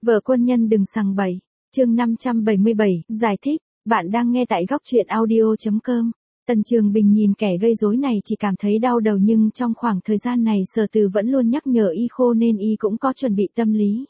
Vợ quân nhân đừng sằng bậy. Chương 577, giải thích. Bạn đang nghe tại góc truyện audio.com. Tần Trường Bình nhìn kẻ gây rối này chỉ cảm thấy đau đầu, nhưng trong khoảng thời gian này Sở Từ vẫn luôn nhắc nhở y khô nên y cũng có chuẩn bị tâm lý.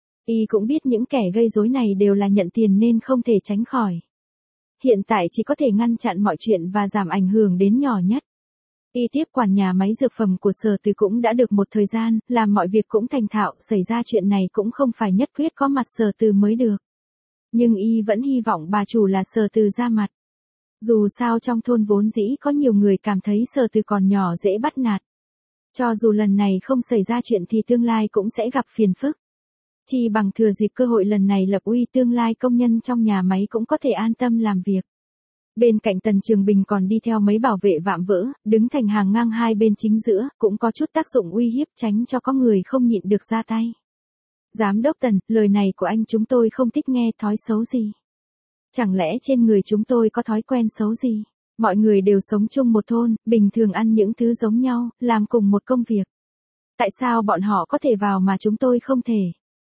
Y cũng biết những kẻ gây rối này đều là nhận tiền nên không thể tránh khỏi. Hiện tại chỉ có thể ngăn chặn mọi chuyện và giảm ảnh hưởng đến nhỏ nhất. Y tiếp quản nhà máy dược phẩm của Sở Từ cũng đã được một thời gian, làm mọi việc cũng thành thạo, xảy ra chuyện này cũng không phải nhất quyết có mặt Sở Từ mới được. Nhưng y vẫn hy vọng bà chủ là Sở Từ ra mặt. Dù sao trong thôn vốn dĩ có nhiều người cảm thấy Sở Từ còn nhỏ dễ bắt nạt. Cho dù lần này không xảy ra chuyện thì tương lai cũng sẽ gặp phiền phức. Chỉ bằng thừa dịp cơ hội lần này lập uy, tương lai công nhân trong nhà máy cũng có thể an tâm làm việc. Bên cạnh Tần Trường Bình còn đi theo mấy bảo vệ vạm vỡ, đứng thành hàng ngang hai bên chính giữa, cũng có chút tác dụng uy hiếp tránh cho có người không nhịn được ra tay. Giám đốc Tần, lời này của anh chúng tôi không thích nghe, thói xấu gì? Chẳng lẽ trên người chúng tôi có thói quen xấu gì? Mọi người đều sống chung một thôn, bình thường ăn những thứ giống nhau, làm cùng một công việc. Tại sao bọn họ có thể vào mà chúng tôi không thể?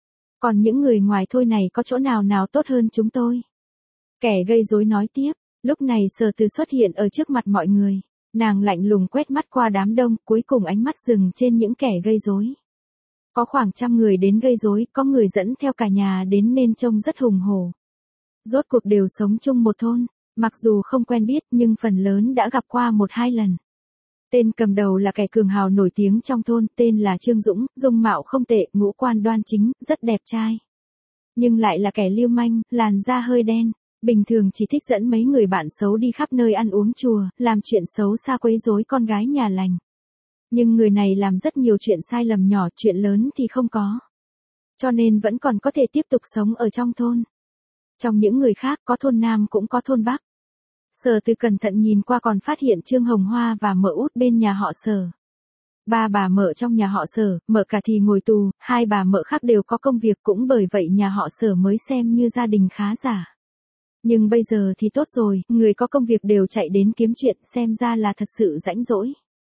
Còn những người ngoài thôi này có chỗ nào tốt hơn chúng tôi? Kẻ gây rối nói tiếp. Lúc này Sở Từ xuất hiện ở trước mặt mọi người. Nàng lạnh lùng quét mắt qua đám đông, cuối cùng ánh mắt dừng trên những kẻ gây rối. Có khoảng 100 người đến gây rối, có người dẫn theo cả nhà đến nên trông rất hùng hổ. Rốt cuộc đều sống chung một thôn, mặc dù không quen biết nhưng phần lớn đã gặp qua 1-2 lần. Tên cầm đầu là kẻ cường hào nổi tiếng trong thôn, tên là Trương Dũng, dung mạo không tệ, ngũ quan đoan chính, rất đẹp trai. Nhưng lại là kẻ lưu manh, làn da hơi đen. Bình thường chỉ thích dẫn mấy người bạn xấu đi khắp nơi ăn uống chùa, làm chuyện xấu xa quấy rối con gái nhà lành. Nhưng người này làm rất nhiều chuyện sai lầm nhỏ, chuyện lớn thì không có. Cho nên vẫn còn có thể tiếp tục sống ở trong thôn. Trong những người khác có thôn Nam cũng có thôn Bắc. Sở Từ cẩn thận nhìn qua còn phát hiện Trương Hồng Hoa và Mợ Út bên nhà họ Sở. Ba bà Mợ trong nhà họ Sở, Mợ cả thì ngồi tù, hai bà Mợ khác đều có công việc, cũng bởi vậy nhà họ Sở mới xem như gia đình khá giả. Nhưng bây giờ thì tốt rồi, người có công việc đều chạy đến kiếm chuyện, xem ra là thật sự rãnh rỗi.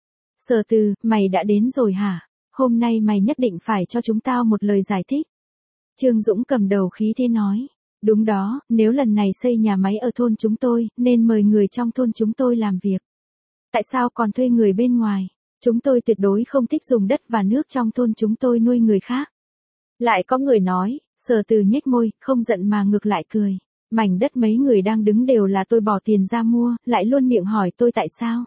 Sở Từ, mày đã đến rồi hả? Hôm nay mày nhất định phải cho chúng tao một lời giải thích. Trương Dũng cầm đầu khí thế nói. Đúng đó, nếu lần này xây nhà máy ở thôn chúng tôi, nên mời người trong thôn chúng tôi làm việc. Tại sao còn thuê người bên ngoài? Chúng tôi tuyệt đối không thích dùng đất và nước trong thôn chúng tôi nuôi người khác. Lại có người nói. Sở Từ nhếch môi, không giận mà ngược lại cười. Mảnh đất mấy người đang đứng đều là tôi bỏ tiền ra mua, lại luôn miệng hỏi tôi tại sao.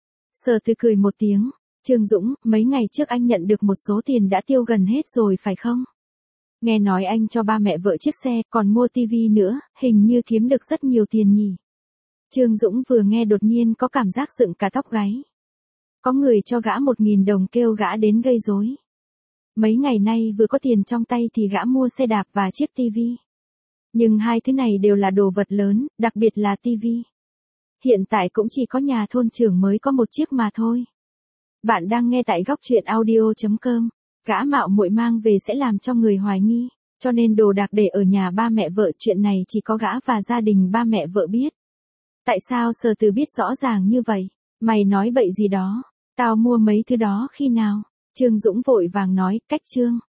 Sở Từ cười một tiếng. Trương Dũng, mấy ngày trước anh nhận được một số tiền đã tiêu gần hết rồi phải không? Nghe nói anh cho ba mẹ vợ chiếc xe, còn mua tivi nữa, hình như kiếm được rất nhiều tiền nhỉ. Trương Dũng vừa nghe đột nhiên có cảm giác dựng cả tóc gáy. Có người cho gã 1.000 đồng kêu gã đến gây rối. Mấy ngày nay vừa có tiền trong tay thì gã mua xe đạp và chiếc tivi. Nhưng hai thứ này đều là đồ vật lớn, đặc biệt là tivi. Hiện tại cũng chỉ có nhà thôn trưởng mới có một chiếc mà thôi. Bạn đang nghe tại góc truyện audio.com. Gã mạo muội mang về sẽ làm cho người hoài nghi, cho nên đồ đạc để ở nhà ba mẹ vợ, chuyện này chỉ có gã và gia đình ba mẹ vợ biết. Tại sao Sở Từ biết rõ ràng như vậy? Mày nói bậy gì đó? Tao mua mấy thứ đó khi nào? Trương Dũng vội vàng nói, cách Trương.